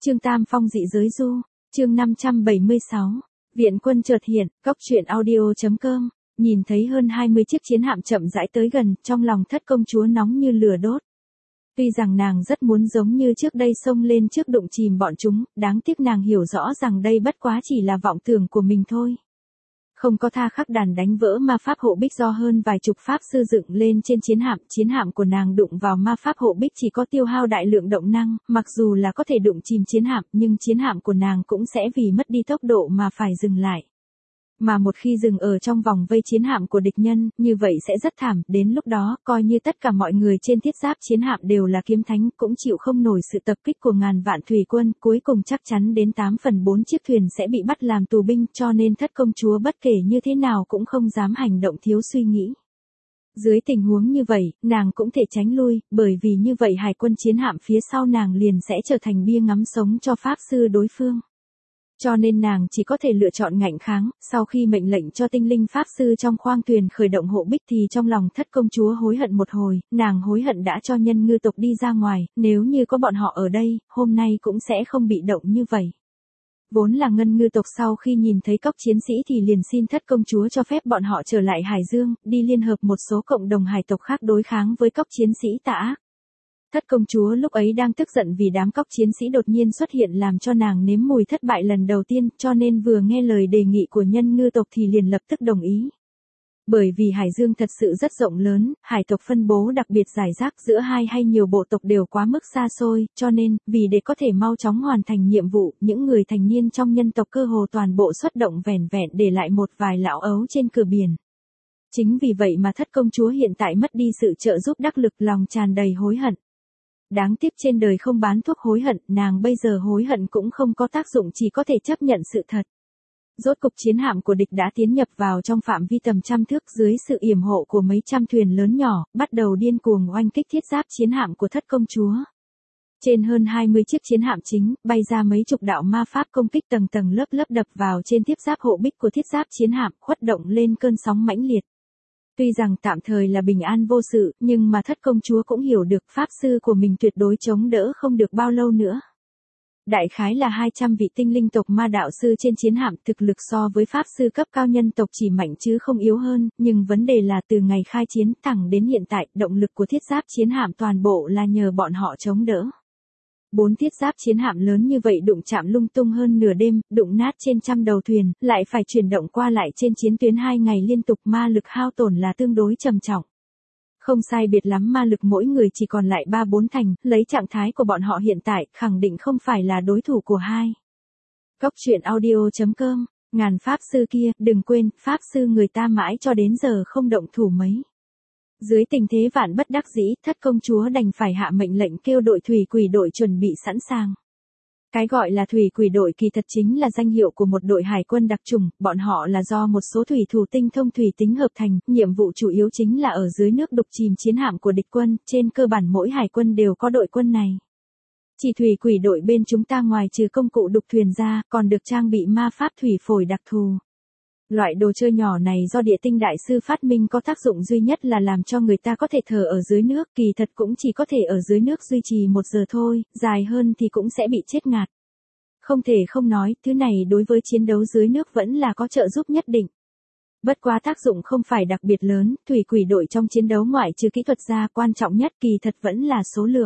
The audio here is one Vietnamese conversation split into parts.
Chương Tam Phong dị giới du, chương 576, viện quân chợt hiện, cóc truyện audio.com, nhìn thấy hơn 20 chiếc chiến hạm chậm rãi tới gần, trong lòng Thất công chúa nóng như lửa đốt. Tuy rằng nàng rất muốn giống như trước đây xông lên trước đụng chìm bọn chúng, đáng tiếc nàng hiểu rõ rằng đây bất quá chỉ là vọng tưởng của mình thôi. Không có tha khắc đàn đánh vỡ ma pháp hộ bích do hơn vài chục pháp sư dựng lên trên chiến hạm của nàng đụng vào ma pháp hộ bích chỉ có tiêu hao đại lượng động năng, mặc dù là có thể đụng chìm chiến hạm nhưng chiến hạm của nàng cũng sẽ vì mất đi tốc độ mà phải dừng lại. Mà một khi dừng ở trong vòng vây chiến hạm của địch nhân, như vậy sẽ rất thảm, đến lúc đó, coi như tất cả mọi người trên thiết giáp chiến hạm đều là kiếm thánh, cũng chịu không nổi sự tập kích của ngàn vạn thủy quân, cuối cùng chắc chắn đến 8/4 chiếc thuyền sẽ bị bắt làm tù binh, cho nên Thất công chúa bất kể như thế nào cũng không dám hành động thiếu suy nghĩ. Dưới tình huống như vậy, nàng cũng thể tránh lui, bởi vì như vậy hải quân chiến hạm phía sau nàng liền sẽ trở thành bia ngắm sống cho pháp sư đối phương. Cho nên nàng chỉ có thể lựa chọn ngạnh kháng, sau khi mệnh lệnh cho tinh linh pháp sư trong khoang thuyền khởi động hộ bích thì trong lòng Thất công chúa hối hận một hồi, nàng hối hận đã cho nhân ngư tộc đi ra ngoài, nếu như có bọn họ ở đây, hôm nay cũng sẽ không bị động như vậy. Vốn là ngân ngư tộc sau khi nhìn thấy cóc chiến sĩ thì liền xin Thất công chúa cho phép bọn họ trở lại Hải Dương, đi liên hợp một số cộng đồng hải tộc khác đối kháng với cóc chiến sĩ tà ác. Thất công chúa lúc ấy đang tức giận vì đám cóc chiến sĩ đột nhiên xuất hiện làm cho nàng nếm mùi thất bại lần đầu tiên, cho nên vừa nghe lời đề nghị của nhân ngư tộc thì liền lập tức đồng ý. Bởi vì Hải Dương thật sự rất rộng lớn, hải tộc phân bố đặc biệt rải rác giữa hai hay nhiều bộ tộc đều quá mức xa xôi, cho nên, vì để có thể mau chóng hoàn thành nhiệm vụ, những người thành niên trong nhân tộc cơ hồ toàn bộ xuất động vẻn vẹn để lại một vài lão ấu trên cửa biển. Chính vì vậy mà Thất công chúa hiện tại mất đi sự trợ giúp đắc lực, lòng tràn đầy hối hận. Đáng tiếc trên đời không bán thuốc hối hận, nàng bây giờ hối hận cũng không có tác dụng, chỉ có thể chấp nhận sự thật. Rốt cục chiến hạm của địch đã tiến nhập vào trong phạm vi tầm trăm thước, dưới sự yểm hộ của mấy trăm thuyền lớn nhỏ, bắt đầu điên cuồng oanh kích thiết giáp chiến hạm của Thất công chúa. Trên hơn 20 chiếc chiến hạm chính, bay ra mấy chục đạo ma pháp công kích tầng tầng lớp lớp đập vào trên thiết giáp hộ bích của thiết giáp chiến hạm, khuất động lên cơn sóng mãnh liệt. Tuy rằng tạm thời là bình an vô sự, nhưng mà Thất công chúa cũng hiểu được pháp sư của mình tuyệt đối chống đỡ không được bao lâu nữa. Đại khái là 200 vị tinh linh tộc ma đạo sư trên chiến hạm, thực lực so với pháp sư cấp cao nhân tộc chỉ mạnh chứ không yếu hơn, nhưng vấn đề là từ ngày khai chiến thẳng đến hiện tại, động lực của thiết giáp chiến hạm toàn bộ là nhờ bọn họ chống đỡ. 4 thiết giáp chiến hạm lớn như vậy đụng chạm lung tung hơn nửa đêm, đụng nát trên trăm đầu thuyền, lại phải chuyển động qua lại trên chiến tuyến 2 ngày liên tục, ma lực hao tổn là tương đối trầm trọng. Không sai biệt lắm ma lực mỗi người chỉ còn lại 3-4 thành, lấy trạng thái của bọn họ hiện tại, khẳng định không phải là đối thủ của hai. Cóc truyện audio.com, ngàn pháp sư kia, đừng quên, pháp sư người ta mãi cho đến giờ không động thủ mấy. Dưới tình thế vạn bất đắc dĩ, Thất công chúa đành phải hạ mệnh lệnh kêu đội thủy quỷ đội chuẩn bị sẵn sàng. Cái gọi là thủy quỷ đội kỳ thật chính là danh hiệu của một đội hải quân đặc chủng, bọn họ là do một số thủy thủ tinh thông thủy tính hợp thành, nhiệm vụ chủ yếu chính là ở dưới nước đục chìm chiến hạm của địch quân, trên cơ bản mỗi hải quân đều có đội quân này. Chỉ thủy quỷ đội bên chúng ta ngoài trừ công cụ đục thuyền ra, còn được trang bị ma pháp thủy phổi đặc thù. Loại đồ chơi nhỏ này do địa tinh đại sư phát minh, có tác dụng duy nhất là làm cho người ta có thể thở ở dưới nước, kỳ thật cũng chỉ có thể ở dưới nước duy trì 1 giờ thôi, dài hơn thì cũng sẽ bị chết ngạt. Không thể không nói, thứ này đối với chiến đấu dưới nước vẫn là có trợ giúp nhất định. Bất quá tác dụng không phải đặc biệt lớn, thủy quỷ đội trong chiến đấu ngoại trừ kỹ thuật ra, quan trọng nhất kỳ thật vẫn là số lượng.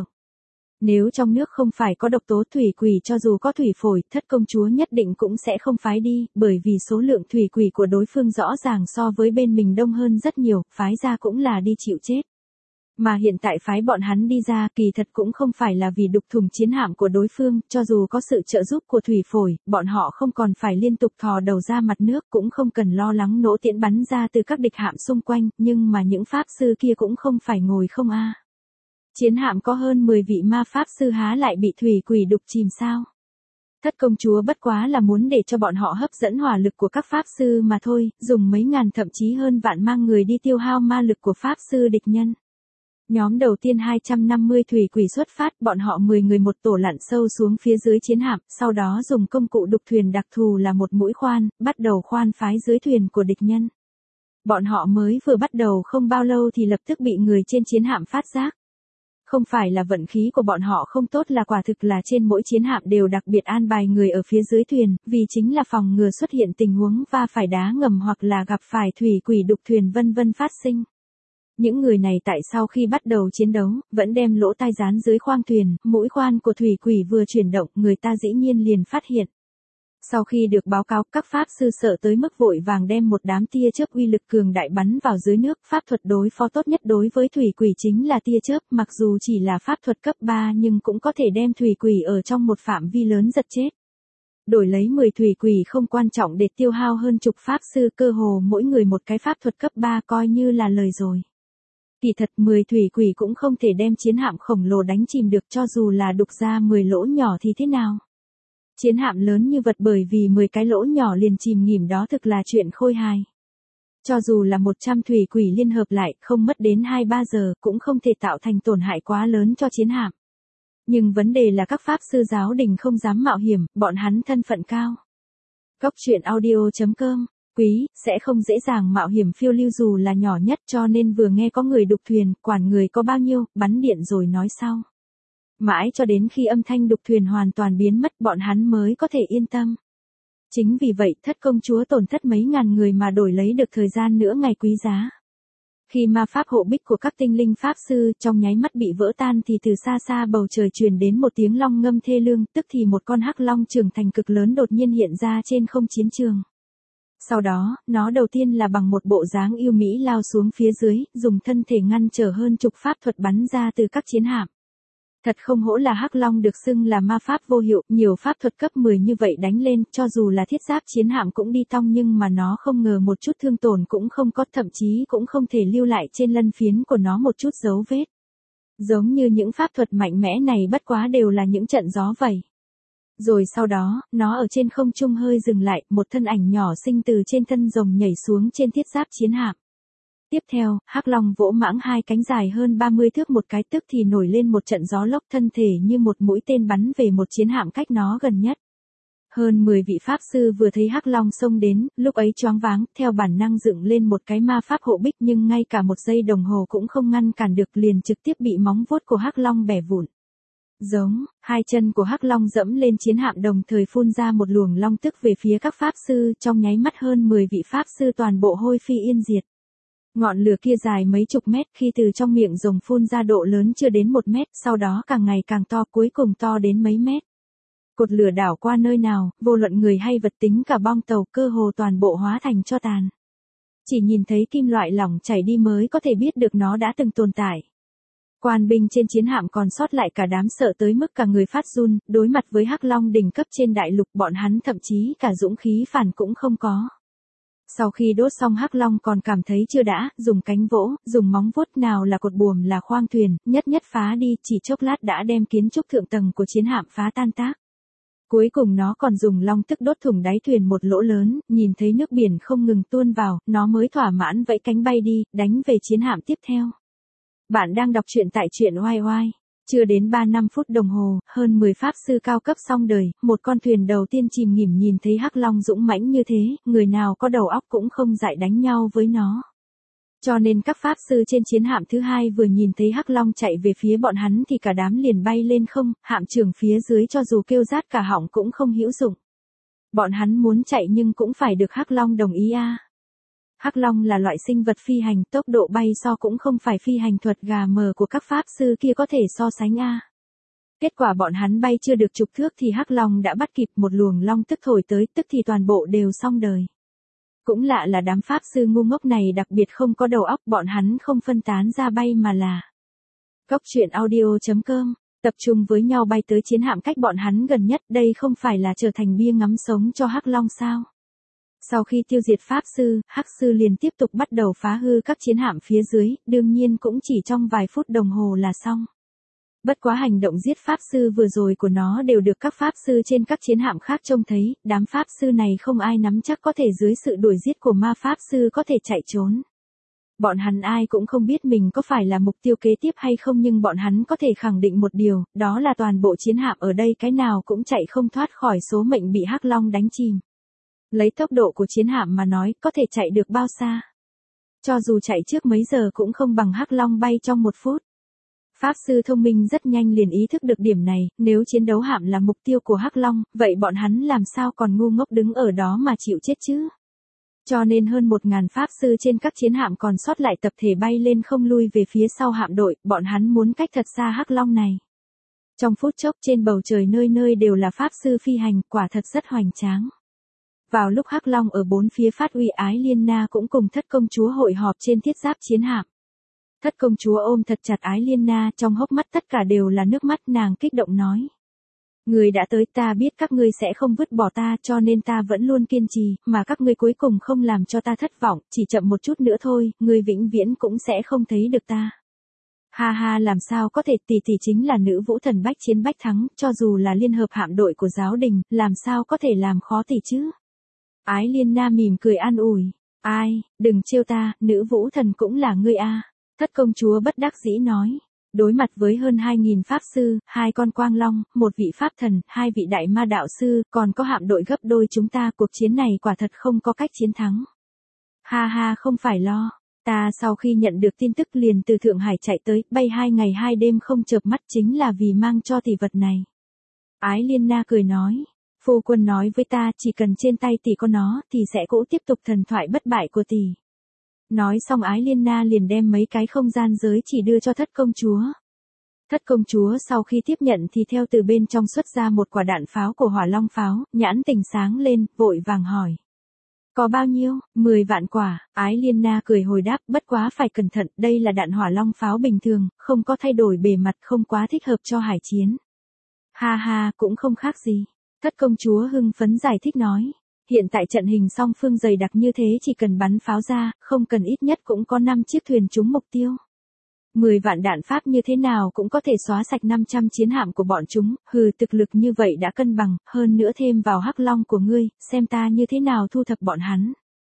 Nếu trong nước không phải có độc tố thủy quỷ, cho dù có thủy phổi, Thất công chúa nhất định cũng sẽ không phái đi, bởi vì số lượng thủy quỷ của đối phương rõ ràng so với bên mình đông hơn rất nhiều, phái ra cũng là đi chịu chết. Mà hiện tại phái bọn hắn đi ra, kỳ thật cũng không phải là vì đục thủng chiến hạm của đối phương, cho dù có sự trợ giúp của thủy phổi, bọn họ không còn phải liên tục thò đầu ra mặt nước, cũng không cần lo lắng nổ tiễn bắn ra từ các địch hạm xung quanh, nhưng mà những pháp sư kia cũng không phải ngồi không a. Chiến hạm có hơn 10 vị ma pháp sư há lại bị thủy quỷ đục chìm sao? Thất công chúa bất quá là muốn để cho bọn họ hấp dẫn hỏa lực của các pháp sư mà thôi, dùng mấy ngàn thậm chí hơn vạn mang người đi tiêu hao ma lực của pháp sư địch nhân. Nhóm đầu tiên 250 thủy quỷ xuất phát, bọn họ 10 người một tổ lặn sâu xuống phía dưới chiến hạm, sau đó dùng công cụ đục thuyền đặc thù là một mũi khoan, bắt đầu khoan phái dưới thuyền của địch nhân. Bọn họ mới vừa bắt đầu không bao lâu thì lập tức bị người trên chiến hạm phát giác. Không phải là vận khí của bọn họ không tốt, là quả thực là trên mỗi chiến hạm đều đặc biệt an bài người ở phía dưới thuyền, vì chính là phòng ngừa xuất hiện tình huống va phải đá ngầm hoặc là gặp phải thủy quỷ đục thuyền vân vân phát sinh. Những người này tại sau khi bắt đầu chiến đấu, vẫn đem lỗ tai dán dưới khoang thuyền, mũi khoan của thủy quỷ vừa chuyển động, người ta dĩ nhiên liền phát hiện. Sau khi được báo cáo, các pháp sư sợ tới mức vội vàng đem một đám tia chớp uy lực cường đại bắn vào dưới nước. Pháp thuật đối phó tốt nhất đối với thủy quỷ chính là tia chớp, mặc dù chỉ là pháp thuật cấp 3 nhưng cũng có thể đem thủy quỷ ở trong một phạm vi lớn giật chết. Đổi lấy 10 thủy quỷ không quan trọng để tiêu hao hơn chục pháp sư, cơ hồ mỗi người một cái pháp thuật cấp 3 coi như là lời rồi. Kỳ thật 10 thủy quỷ cũng không thể đem chiến hạm khổng lồ đánh chìm được, cho dù là đục ra 10 lỗ nhỏ thì thế nào. Chiến hạm lớn như vật bởi vì 10 cái lỗ nhỏ liền chìm nghỉm đó thực là chuyện khôi hài. Cho dù là 100 thủy quỷ liên hợp lại, không mất đến 2-3 giờ, cũng không thể tạo thành tổn hại quá lớn cho chiến hạm. Nhưng vấn đề là các pháp sư giáo đình không dám mạo hiểm, bọn hắn thân phận cao. Góc truyện audio.com, quý, sẽ không dễ dàng mạo hiểm phiêu lưu dù là nhỏ nhất, cho nên vừa nghe có người đục thuyền, quản người có bao nhiêu, bắn điện rồi nói sau. Mãi cho đến khi âm thanh đục thuyền hoàn toàn biến mất, bọn hắn mới có thể yên tâm. Chính vì vậy, thất công chúa tổn thất mấy ngàn người mà đổi lấy được thời gian nữa ngày quý giá. Khi ma pháp hộ bích của các tinh linh pháp sư trong nháy mắt bị vỡ tan thì từ xa xa bầu trời truyền đến một tiếng long ngâm thê lương, tức thì một con hắc long trưởng thành cực lớn đột nhiên hiện ra trên không chiến trường. Sau đó, nó đầu tiên là bằng một bộ dáng yêu mỹ lao xuống phía dưới, dùng thân thể ngăn trở hơn chục pháp thuật bắn ra từ các chiến hạm. Thật không hổ là hắc long được xưng là ma pháp vô hiệu, nhiều pháp thuật cấp 10 như vậy đánh lên, cho dù là thiết giáp chiến hạm cũng đi tong nhưng mà nó không ngờ một chút thương tổn cũng không có, thậm chí cũng không thể lưu lại trên lân phiến của nó một chút dấu vết. Giống như những pháp thuật mạnh mẽ này bất quá đều là những trận gió vậy. Rồi sau đó, nó ở trên không trung hơi dừng lại, một thân ảnh nhỏ xinh từ trên thân rồng nhảy xuống trên thiết giáp chiến hạm. Tiếp theo, hắc long vỗ mãng hai cánh dài hơn 30 thước một cái, tức thì nổi lên một trận gió lốc, thân thể như một mũi tên bắn về một chiến hạm cách nó gần nhất. Hơn 10 vị pháp sư vừa thấy hắc long xông đến, lúc ấy choáng váng, theo bản năng dựng lên một cái ma pháp hộ bích nhưng ngay cả một giây đồng hồ cũng không ngăn cản được, liền trực tiếp bị móng vuốt của hắc long bẻ vụn. Giống, hai chân của hắc long dẫm lên chiến hạm đồng thời phun ra một luồng long tức về phía các pháp sư, trong nháy mắt hơn 10 vị pháp sư toàn bộ hôi phi yên diệt. Ngọn lửa kia dài mấy chục mét, khi từ trong miệng rồng phun ra độ lớn chưa đến 1 mét, sau đó càng ngày càng to, cuối cùng to đến mấy mét. Cột lửa đảo qua nơi nào, vô luận người hay vật tính cả bong tàu, cơ hồ toàn bộ hóa thành tro tàn. Chỉ nhìn thấy kim loại lỏng chảy đi mới có thể biết được nó đã từng tồn tại. Quan binh trên chiến hạm còn sót lại cả đám sợ tới mức cả người phát run, đối mặt với hắc long đỉnh cấp trên đại lục, bọn hắn thậm chí cả dũng khí phản cũng không có. Sau khi đốt xong hắc long còn cảm thấy chưa đã, dùng cánh vỗ, dùng móng vuốt, nào là cột buồm là khoang thuyền, nhất nhất phá đi, chỉ chốc lát đã đem kiến trúc thượng tầng của chiến hạm phá tan tác. Cuối cùng nó còn dùng long tức đốt thủng đáy thuyền một lỗ lớn, nhìn thấy nước biển không ngừng tuôn vào, nó mới thỏa mãn vẫy cánh bay đi, đánh về chiến hạm tiếp theo. Bạn đang đọc truyện tại truyện oai oai. Chưa đến 3-5 phút đồng hồ, hơn 10 pháp sư cao cấp xong đời, một con thuyền đầu tiên chìm nghỉm, nhìn thấy hắc long dũng mãnh như thế, người nào có đầu óc cũng không dại đánh nhau với nó. Cho nên các pháp sư trên chiến hạm thứ hai vừa nhìn thấy hắc long chạy về phía bọn hắn thì cả đám liền bay lên không, hạm trưởng phía dưới cho dù kêu rát cả họng cũng không hữu dụng. Bọn hắn muốn chạy nhưng cũng phải được hắc long đồng ý a. Hắc long là loại sinh vật phi hành, tốc độ bay so cũng không phải phi hành thuật gà mờ của các pháp sư kia có thể so sánh a. Kết quả bọn hắn bay chưa được chục thước thì hắc long đã bắt kịp, một luồng long tức thổi tới, tức thì toàn bộ đều xong đời. Cũng lạ là đám pháp sư ngu ngốc này đặc biệt không có đầu óc, bọn hắn không phân tán ra bay mà là Góc truyện audio.com, tập trung với nhau bay tới chiến hạm cách bọn hắn gần nhất, đây không phải là trở thành bia ngắm sống cho hắc long sao? Sau khi tiêu diệt pháp sư, hắc sư liền tiếp tục bắt đầu phá hư các chiến hạm phía dưới, đương nhiên cũng chỉ trong vài phút đồng hồ là xong. Bất quá hành động giết pháp sư vừa rồi của nó đều được các pháp sư trên các chiến hạm khác trông thấy, đám pháp sư này không ai nắm chắc có thể dưới sự đuổi giết của ma pháp sư có thể chạy trốn. Bọn hắn ai cũng không biết mình có phải là mục tiêu kế tiếp hay không, nhưng bọn hắn có thể khẳng định một điều, đó là toàn bộ chiến hạm ở đây cái nào cũng chạy không thoát khỏi số mệnh bị hắc long đánh chìm. Lấy tốc độ của chiến hạm mà nói, có thể chạy được bao xa? Cho dù chạy trước mấy giờ cũng không bằng hắc long bay trong 1 phút. Pháp sư thông minh rất nhanh liền ý thức được điểm này, nếu chiến đấu hạm là mục tiêu của Hắc Long, vậy bọn hắn làm sao còn ngu ngốc đứng ở đó mà chịu chết chứ? Cho nên hơn 1.000 pháp sư trên các chiến hạm còn sót lại tập thể bay lên không lui về phía sau hạm đội, bọn hắn muốn cách thật xa Hắc Long này. Trong phút chốc trên bầu trời nơi nơi đều là pháp sư phi hành, quả thật rất hoành tráng. Vào lúc Hắc Long ở bốn phía phát uy, Ái Liên Na cũng cùng thất công chúa hội họp trên thiết giáp chiến hạm. Thất công chúa ôm thật chặt Ái Liên Na, trong hốc mắt tất cả đều là nước mắt, nàng kích động nói. Người đã tới, ta biết các ngươi sẽ không vứt bỏ ta, cho nên ta vẫn luôn kiên trì, mà các ngươi cuối cùng không làm cho ta thất vọng, chỉ chậm một chút nữa thôi, ngươi vĩnh viễn cũng sẽ không thấy được ta. Ha ha, làm sao có thể, tỷ chính là nữ vũ thần bách chiến bách thắng, cho dù là liên hợp hạm đội của giáo đình, làm sao có thể làm khó tỷ chứ? Ái Liên Na mỉm cười an ủi, ai, đừng trêu ta, nữ vũ thần cũng là ngươi a. Thất công chúa bất đắc dĩ nói. Đối mặt với hơn 2.000 pháp sư, 2 con quang long, 1 vị pháp thần, 2 vị đại ma đạo sư, còn có hạm đội gấp đôi chúng ta, cuộc chiến này quả thật không có cách chiến thắng. Ha ha, không phải lo. Ta sau khi nhận được tin tức liền từ Thượng Hải chạy tới, bay 2 ngày 2 đêm không chợp mắt, chính là vì mang cho tỷ vật này. Ái Liên Na cười nói. Phu quân nói với ta, chỉ cần trên tay tỷ có nó, thì sẽ cũ tiếp tục thần thoại bất bại của tỷ. Nói xong Ái Liên Na liền đem mấy cái không gian giới chỉ đưa cho thất công chúa. Thất công chúa sau khi tiếp nhận thì theo từ bên trong xuất ra một quả đạn pháo của hỏa long pháo, nhãn tình sáng lên, vội vàng hỏi. Có bao nhiêu? 10 vạn quả, Ái Liên Na cười hồi đáp, bất quá phải cẩn thận, đây là đạn hỏa long pháo bình thường, không có thay đổi bề mặt, không quá thích hợp cho hải chiến. Ha ha, cũng không khác gì. Thất công chúa hưng phấn giải thích nói. Hiện tại trận hình song phương dày đặc như thế, chỉ cần bắn pháo ra, không cần ít nhất cũng có 5 chiếc thuyền trúng mục tiêu. 10 vạn đạn pháp như thế nào cũng có thể xóa sạch 500 chiến hạm của bọn chúng, thực lực như vậy đã cân bằng, hơn nữa thêm vào Hắc Long của ngươi, xem ta như thế nào thu thập bọn hắn.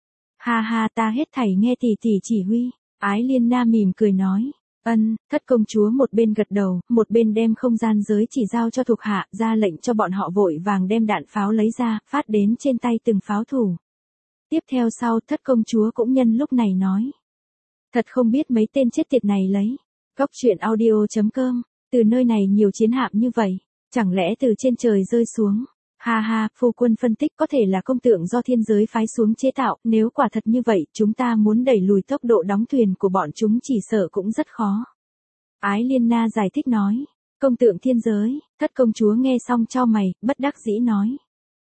Ha ha, ta hết thảy nghe tỷ chỉ huy. Ái Liên Na mỉm cười nói. Thất công chúa một bên gật đầu, một bên đem không gian giới chỉ giao cho thuộc hạ, ra lệnh cho bọn họ vội vàng đem đạn pháo lấy ra, phát đến trên tay từng pháo thủ. Tiếp theo sau, thất công chúa cũng nhân lúc này nói. Thật không biết mấy tên chết tiệt này lấy. Góc truyện audio.com, từ nơi này nhiều chiến hạm như vậy, chẳng lẽ từ trên trời rơi xuống. Ha ha, phu quân phân tích có thể là công tượng do thiên giới phái xuống chế tạo, nếu quả thật như vậy, chúng ta muốn đẩy lùi tốc độ đóng thuyền của bọn chúng chỉ sợ cũng rất khó. Ái Liên Na giải thích nói, công tượng thiên giới, thất công chúa nghe xong chau mày, bất đắc dĩ nói.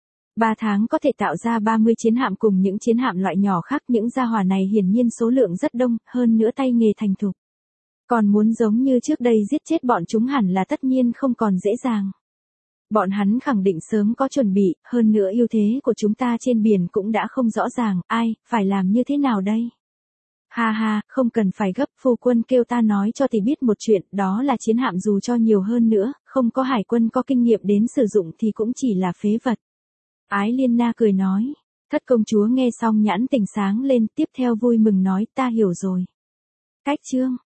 3 tháng có thể tạo ra 30 chiến hạm cùng những chiến hạm loại nhỏ khác, những gia hỏa này hiển nhiên số lượng rất đông, hơn nữa tay nghề thành thục. Còn muốn giống như trước đây giết chết bọn chúng hẳn là tất nhiên không còn dễ dàng. Bọn hắn khẳng định sớm có chuẩn bị, hơn nữa ưu thế của chúng ta trên biển cũng đã không rõ ràng, phải làm như thế nào đây? Ha ha, không cần phải gấp, phu quân kêu ta nói cho tỷ biết một chuyện, đó là chiến hạm dù cho nhiều hơn nữa, không có hải quân có kinh nghiệm đến sử dụng thì cũng chỉ là phế vật. Ái Liên Na cười nói, thất công chúa nghe xong nhãn tình sáng lên, tiếp theo vui mừng nói, ta hiểu rồi. Cách chương